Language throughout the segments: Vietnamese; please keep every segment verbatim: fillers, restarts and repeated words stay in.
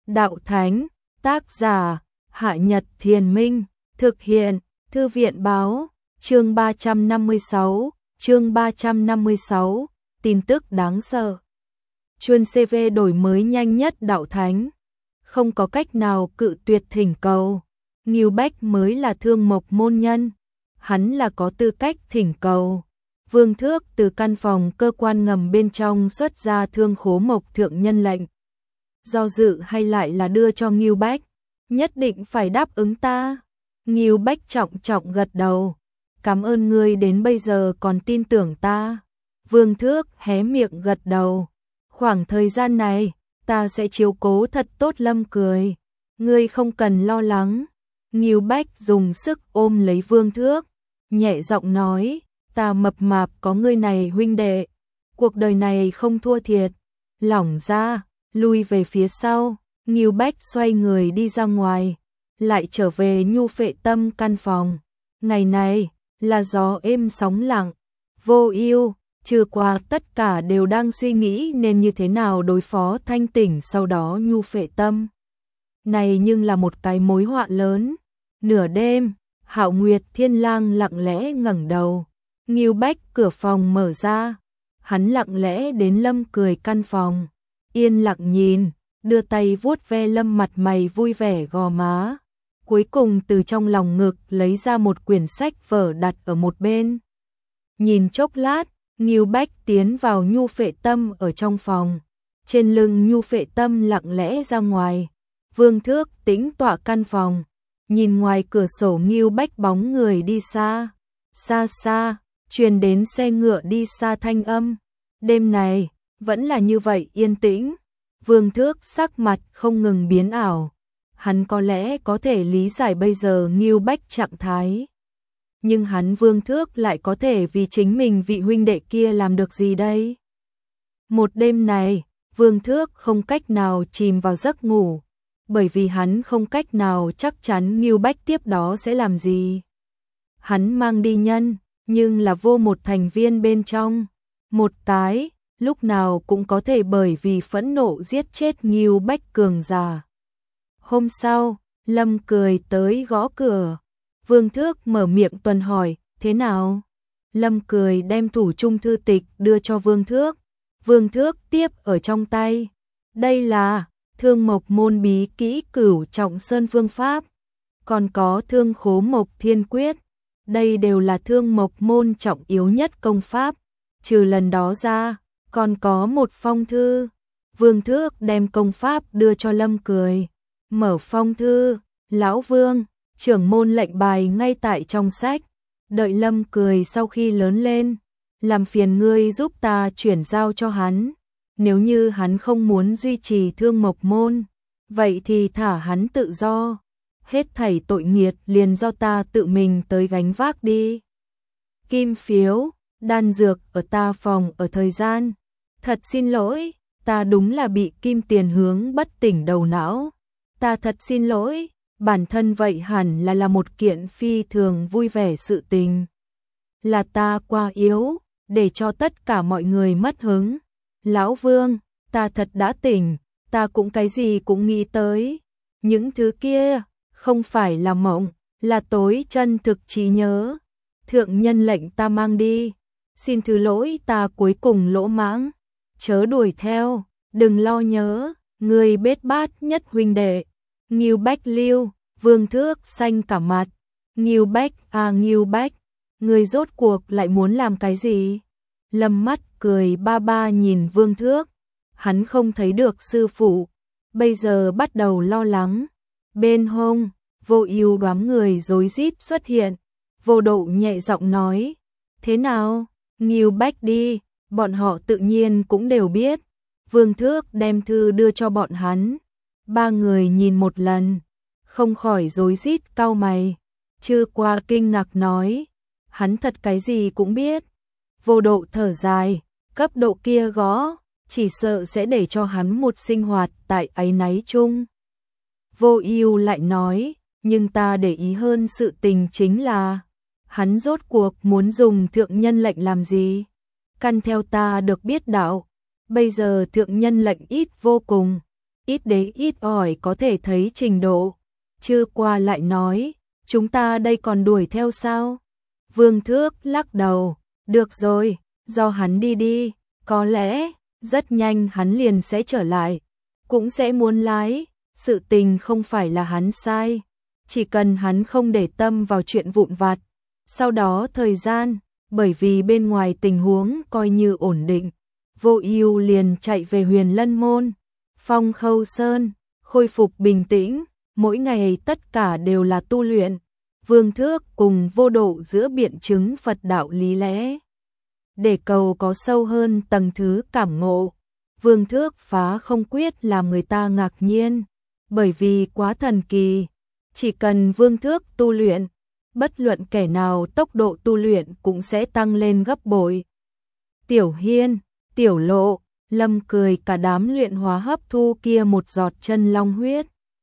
Đạo Thánh, tác giả, Hạ Nhật Thiền Minh, thực hiện, Thư viện Báo, chương ba trăm năm mươi sáu, chương ba trăm năm mươi sáu, tin tức đáng sợ. Chuyên xê vê đổi mới nhanh nhất Đạo Thánh, không có cách nào cự tuyệt thỉnh cầu. Ngưu Bách mới là Thương Mộc môn nhân, hắn là có tư cách thỉnh cầu. Vương Thước từ căn phòng cơ quan ngầm bên trong xuất ra Thương Khố Mộc thượng nhân lệnh. Do dự hay lại là đưa cho Ngưu Bách, nhất định phải đáp ứng ta. Ngưu Bách trọng trọng gật đầu, cảm ơn ngươi đến bây giờ còn tin tưởng ta. Vương Thước hé miệng gật đầu, khoảng thời gian này, ta sẽ chiếu cố thật tốt Lâm Cười, ngươi không cần lo lắng. Ngưu Bách dùng sức ôm lấy Vương Thước, nhẹ giọng nói, ta mập mạp có ngươi này huynh đệ, cuộc đời này không thua thiệt. Lỏng ra, lui về phía sau, Ngưu Bách xoay người đi ra ngoài, lại trở về Nhu Phệ Tâm căn phòng. Ngày này, là gió êm sóng lặng, Vô Ưu, trừ qua tất cả đều đang suy nghĩ nên như thế nào đối phó Thanh Tỉnh sau đó Nhu Phệ Tâm. Này nhưng là một cái mối họa lớn. Nửa đêm, Hạo Nguyệt Thiên Lang lặng lẽ ngẩng đầu, Ngưu Bách cửa phòng mở ra, hắn lặng lẽ đến Lâm Cười căn phòng, yên lặng nhìn, đưa tay vuốt ve Lâm mặt mày vui vẻ gò má, cuối cùng từ trong lòng ngực lấy ra một quyển sách vở đặt ở một bên. Nhìn chốc lát, Ngưu Bách tiến vào Nhu Phệ Tâm ở trong phòng, trên lưng Nhu Phệ Tâm lặng lẽ ra ngoài. Vương Thước tĩnh tọa căn phòng, nhìn ngoài cửa sổ Ngưu Bách bóng người đi xa, xa xa, truyền đến xe ngựa đi xa thanh âm. Đêm này, vẫn là như vậy yên tĩnh. Vương Thước sắc mặt không ngừng biến ảo, hắn có lẽ có thể lý giải bây giờ Ngưu Bách trạng thái. Nhưng hắn Vương Thước lại có thể vì chính mình vị huynh đệ kia làm được gì đây? Một đêm này, Vương Thước không cách nào chìm vào giấc ngủ, bởi vì hắn không cách nào chắc chắn Ngưu Bách tiếp đó sẽ làm gì. Hắn mang đi nhân, nhưng là vô một thành viên bên trong, một cái, lúc nào cũng có thể bởi vì phẫn nộ giết chết Ngưu Bách cường giả. Hôm sau, Lâm Cười tới gõ cửa, Vương Thước mở miệng tuần hỏi, thế nào? Lâm Cười đem thủ chung thư tịch đưa cho Vương Thước, Vương Thước tiếp ở trong tay. Đây là Thương Mộc môn bí kỹ Cửu Trọng Sơn phương pháp, còn có Thương Khố Mộc Thiên Quyết, đây đều là Thương Mộc môn trọng yếu nhất công pháp. Trừ lần đó ra, còn có một phong thư. Vương Thước đem công pháp đưa cho Lâm Cười, mở phong thư, lão Vương, trưởng môn lệnh bài ngay tại trong sách, đợi Lâm Cười sau khi lớn lên, làm phiền ngươi giúp ta chuyển giao cho hắn. Nếu như hắn không muốn duy trì Thương Mộc môn, vậy thì thả hắn tự do. Hết thảy tội nghiệt liền do ta tự mình tới gánh vác đi. Kim phiếu, đan dược ở ta phòng ở thời gian. Thật xin lỗi, ta đúng là bị kim tiền hướng bất tỉnh đầu não. Ta thật xin lỗi, bản thân vậy hẳn là là một kiện phi thường vui vẻ sự tình. Là ta quá yếu, để cho tất cả mọi người mất hứng. Lão Vương, ta thật đã tỉnh, ta cũng cái gì cũng nghĩ tới. Những thứ kia, không phải là mộng, là tối chân thực trí nhớ. Thượng nhân lệnh ta mang đi, xin thứ lỗi ta cuối cùng lỗ mãng. Chớ đuổi theo, đừng lo nhớ, người bết bát nhất huynh đệ. Ngưu Bách lưu, Vương Thước xanh cả mặt. Ngưu Bách, à Ngưu Bách, người rốt cuộc lại muốn làm cái gì? Lâm mắt cười ba ba nhìn Vương Thước, hắn không thấy được sư phụ, bây giờ bắt đầu lo lắng. Bên hông, Vô Ưu đoán người rối rít xuất hiện, Vô Độ nhẹ giọng nói, thế nào, Ngưu Bách đi, bọn họ tự nhiên cũng đều biết. Vương Thước đem thư đưa cho bọn hắn, ba người nhìn một lần, không khỏi rối rít cau mày. Chư qua kinh ngạc nói, hắn thật cái gì cũng biết. Vô Độ thở dài, cấp độ kia gõ, chỉ sợ sẽ để cho hắn một sinh hoạt tại áy náy chung. Vô Ưu lại nói, nhưng ta để ý hơn sự tình chính là, hắn rốt cuộc muốn dùng thượng nhân lệnh làm gì? Căn theo ta được biết đạo, bây giờ thượng nhân lệnh ít vô cùng, ít đấy ít ỏi có thể thấy trình độ. Chư qua lại nói, chúng ta đây còn đuổi theo sao? Vương Thước lắc đầu, được rồi, do hắn đi đi, có lẽ, rất nhanh hắn liền sẽ trở lại, cũng sẽ muốn lái, sự tình không phải là hắn sai, chỉ cần hắn không để tâm vào chuyện vụn vặt. Sau đó thời gian, bởi vì bên ngoài tình huống coi như ổn định, Vô Ưu liền chạy về Huyền Lân Môn, Phong Khâu Sơn, khôi phục bình tĩnh, mỗi ngày tất cả đều là tu luyện. Vương Thước cùng Vô Độ giữa biện chứng Phật đạo lý lẽ, để cầu có sâu hơn tầng thứ cảm ngộ. Vương Thước phá không quyết làm người ta ngạc nhiên, bởi vì quá thần kỳ, chỉ cần Vương Thước tu luyện, bất luận kẻ nào tốc độ tu luyện cũng sẽ tăng lên gấp bội. Tiểu Hiên, Tiểu Lộ, Lâm Cười cả đám luyện hóa hấp thu kia một giọt chân long huyết.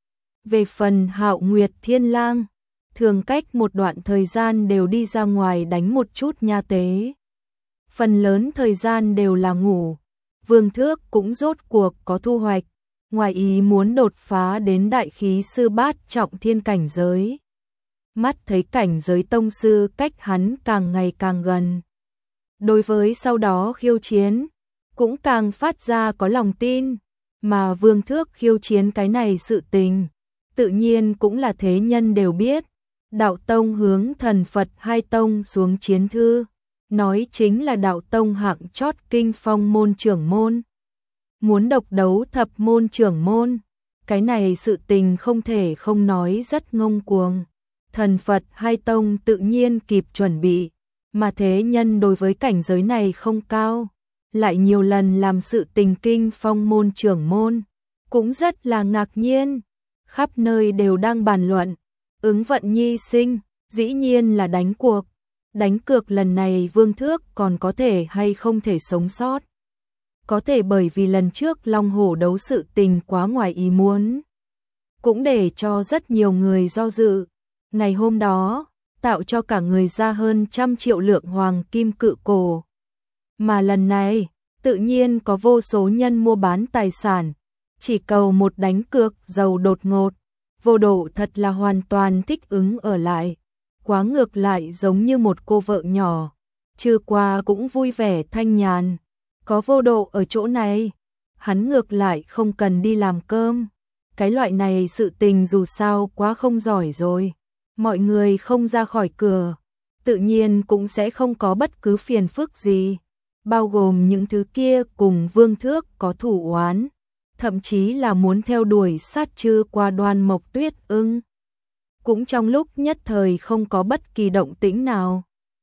Về phần Hạo Nguyệt Thiên Lang, thường cách một đoạn thời gian đều đi ra ngoài đánh một chút nha tế. Phần lớn thời gian đều là ngủ. Vương Thước cũng rốt cuộc có thu hoạch, ngoài ý muốn đột phá đến đại khí sư bát trọng thiên cảnh giới. Mắt thấy cảnh giới tông sư cách hắn càng ngày càng gần. Đối với sau đó khiêu chiến, cũng càng phát ra có lòng tin, mà Vương Thước khiêu chiến cái này sự tình, tự nhiên cũng là thế nhân đều biết. Đạo tông hướng thần Phật hai tông xuống chiến thư, nói chính là đạo tông hạng chót kinh phong môn trưởng môn. Muốn độc đấu thập môn trưởng môn, cái này sự tình không thể không nói rất ngông cuồng. Thần Phật hai tông tự nhiên kịp chuẩn bị, mà thế nhân đối với cảnh giới này không cao, lại nhiều lần làm sự tình kinh phong môn trưởng môn, cũng rất là ngạc nhiên. Khắp nơi đều đang bàn luận, ứng vận nhi sinh, dĩ nhiên là đánh cuộc. Đánh cược lần này Vương Thước còn có thể hay không thể sống sót. Có thể bởi vì lần trước Long Hổ đấu sự tình quá ngoài ý muốn, cũng để cho rất nhiều người do dự. Ngày hôm đó, tạo cho cả người ra hơn trăm triệu lượng hoàng kim cự cổ. Mà lần này, tự nhiên có vô số nhân mua bán tài sản, chỉ cầu một đánh cược giàu đột ngột. Vô Độ thật là hoàn toàn thích ứng ở lại, quá ngược lại giống như một cô vợ nhỏ. Trừ qua cũng vui vẻ thanh nhàn, có Vô Độ ở chỗ này, hắn ngược lại không cần đi làm cơm. Cái loại này sự tình dù sao quá không giỏi rồi, mọi người không ra khỏi cửa, tự nhiên cũng sẽ không có bất cứ phiền phức gì, bao gồm những thứ kia cùng Vương Thước có thủ oán, thậm chí là muốn theo đuổi sát trừ qua Đoan Mộc Tuyết Ưng. Cũng trong lúc nhất thời không có bất kỳ động tĩnh nào.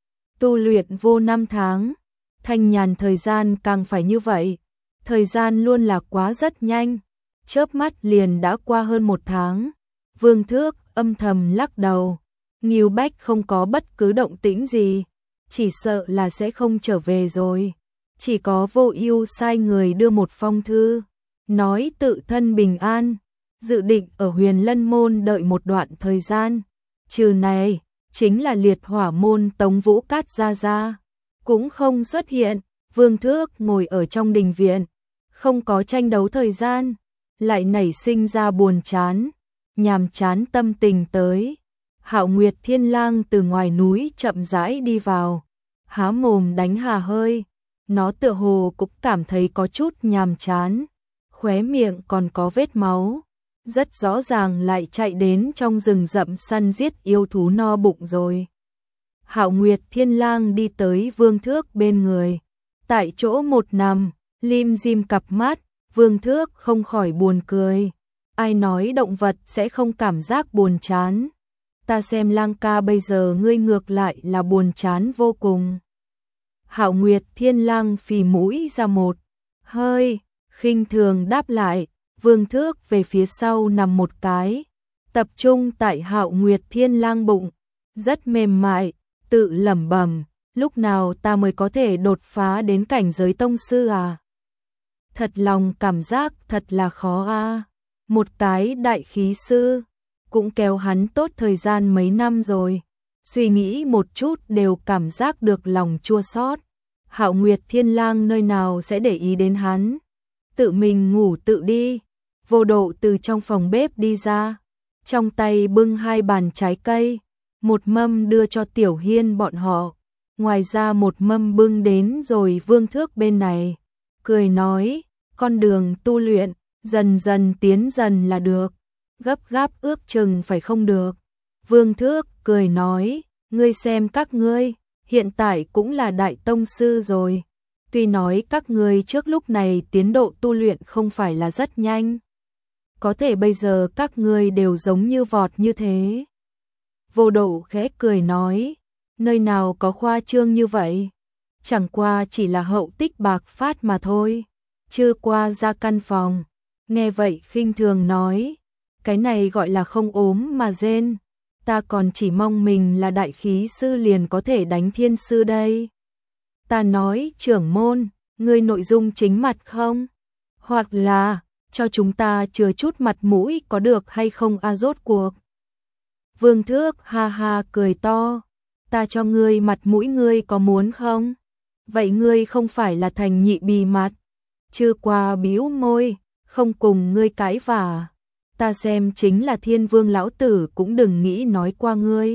Tu luyện vô năm tháng, thanh nhàn thời gian càng phải như vậy, thời gian luôn là quá rất nhanh, chớp mắt liền đã qua hơn một tháng. Vương Thước âm thầm lắc đầu, Ngưu Bách không có bất cứ động tĩnh gì, chỉ sợ là sẽ không trở về rồi. Chỉ có Vô Ưu sai người đưa một phong thư, nói tự thân bình an, dự định ở Huyền Lân Môn đợi một đoạn thời gian. Trừ này, chính là Liệt Hỏa Môn Tống Vũ Cát gia gia cũng không xuất hiện. Vương Thước ngồi ở trong đình viện, không có tranh đấu thời gian, lại nảy sinh ra buồn chán, nhàm chán tâm tình tới. Hạo Nguyệt Thiên Lang từ ngoài núi chậm rãi đi vào, há mồm đánh hà hơi, nó tựa hồ cũng cảm thấy có chút nhàm chán, khóe miệng còn có vết máu, rất rõ ràng lại chạy đến trong rừng rậm săn giết yêu thú no bụng rồi. Hạo Nguyệt Thiên Lang đi tới Vương Thước bên người, tại chỗ một nằm, lim dim cặp mắt. Vương Thước không khỏi buồn cười. Ai nói động vật sẽ không cảm giác buồn chán? Ta xem Lang ca bây giờ ngươi ngược lại là buồn chán vô cùng. Hạo Nguyệt Thiên Lang phì mũi ra một hơi, khinh thường đáp lại. Vương Thước về phía sau nằm một cái, tập trung tại Hạo Nguyệt Thiên Lang bụng, rất mềm mại, tự lẩm bẩm, lúc nào ta mới có thể đột phá đến cảnh giới tông sư à? Thật lòng cảm giác thật là khó a. À. Một cái đại khí sư, cũng kéo hắn tốt thời gian mấy năm rồi. Suy nghĩ một chút đều cảm giác được lòng chua xót. Hạo Nguyệt Thiên Lang nơi nào sẽ để ý đến hắn? Tự mình ngủ tự đi. Vô Độ từ trong phòng bếp đi ra, trong tay bưng hai bàn trái cây, một mâm đưa cho Tiểu Hiên bọn họ, ngoài ra một mâm bưng đến rồi Vương Thước bên này, cười nói, con đường tu luyện, dần dần tiến dần là được, gấp gáp ước chừng phải không được. Vương Thước cười nói, ngươi xem các ngươi, hiện tại cũng là đại tông sư rồi, tuy nói các ngươi trước lúc này tiến độ tu luyện không phải là rất nhanh, có thể bây giờ các ngươi đều giống như vọt như thế. Vô Độ khẽ cười nói, nơi nào có khoa trương như vậy, chẳng qua chỉ là hậu tích bạc phát mà thôi. Chưa qua ra căn phòng, nghe vậy khinh thường nói, cái này gọi là không ốm mà rên, ta còn chỉ mong mình là đại khí sư liền có thể đánh thiên sư đây. Ta nói trưởng môn, ngươi nội dung chính mặt không? Hoặc là, cho chúng ta chừa chút mặt mũi có được hay không a rốt cuộc? Vương Thước ha ha cười to, ta cho ngươi mặt mũi ngươi có muốn không? Vậy ngươi không phải là thành nhị bì mặt? Chưa qua bĩu môi, không cùng ngươi cãi vả. Ta xem chính là Thiên Vương lão tử cũng đừng nghĩ nói qua ngươi.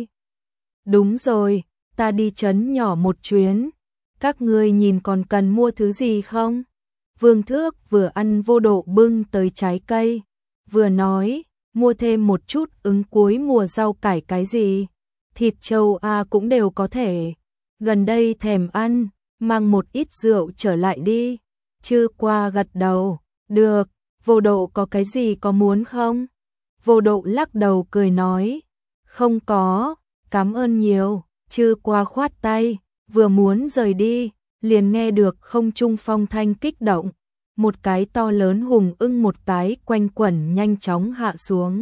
Đúng rồi, ta đi trấn nhỏ một chuyến, các ngươi nhìn còn cần mua thứ gì không? Vương Thước vừa ăn Vô Độ bưng tới trái cây, vừa nói, mua thêm một chút ứng cuối mùa rau cải cái gì, thịt trâu a cũng đều có thể, gần đây thèm ăn, mang một ít rượu trở lại đi. Chư qua gật đầu, được, Vô Độ có cái gì có muốn không? Vô Độ lắc đầu cười nói, không có, cảm ơn nhiều. Chư qua khoát tay, vừa muốn rời đi, liền nghe được không trung phong thanh kích động, một cái to lớn hùng ưng một cái quanh quẩn nhanh chóng hạ xuống.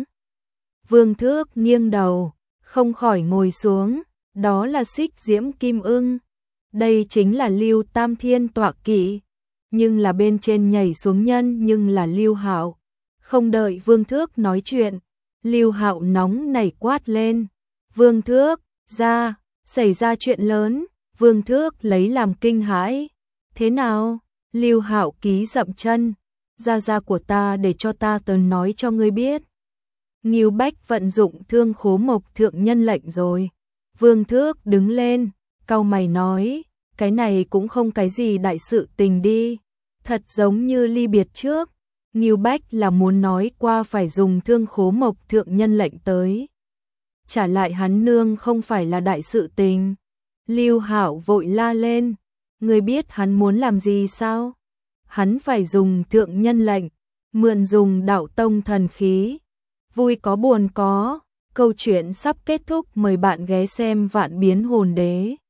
Vương Thước nghiêng đầu, không khỏi ngồi xuống, đó là Xích Diễm Kim Ưng. Đây chính là Lưu Tam Thiên tọa kỵ, nhưng là bên trên nhảy xuống nhân nhưng là Lưu Hạo. Không đợi Vương Thước nói chuyện, Lưu Hạo nóng nảy quát lên, Vương Thước, ra, xảy ra chuyện lớn. Vương Thước lấy làm kinh hãi, thế nào? Lưu Hạo ký dậm chân, gia gia của ta để cho ta tới nói cho ngươi biết. Ngưu Bách vận dụng Thương Khố Mộc thượng nhân lệnh rồi. Vương Thước đứng lên, cau mày nói, cái này cũng không cái gì đại sự tình đi, thật giống như ly biệt trước, Ngưu Bách là muốn nói qua phải dùng Thương Khố Mộc thượng nhân lệnh tới. Trả lại hắn nương không phải là đại sự tình. Lưu Hạo vội la lên, ngươi biết hắn muốn làm gì sao? Hắn phải dùng thượng nhân lệnh, mượn dùng đạo tông thần khí. Vui có buồn có, câu chuyện sắp kết thúc, mời bạn ghé xem Vạn Biến Hồn Đế.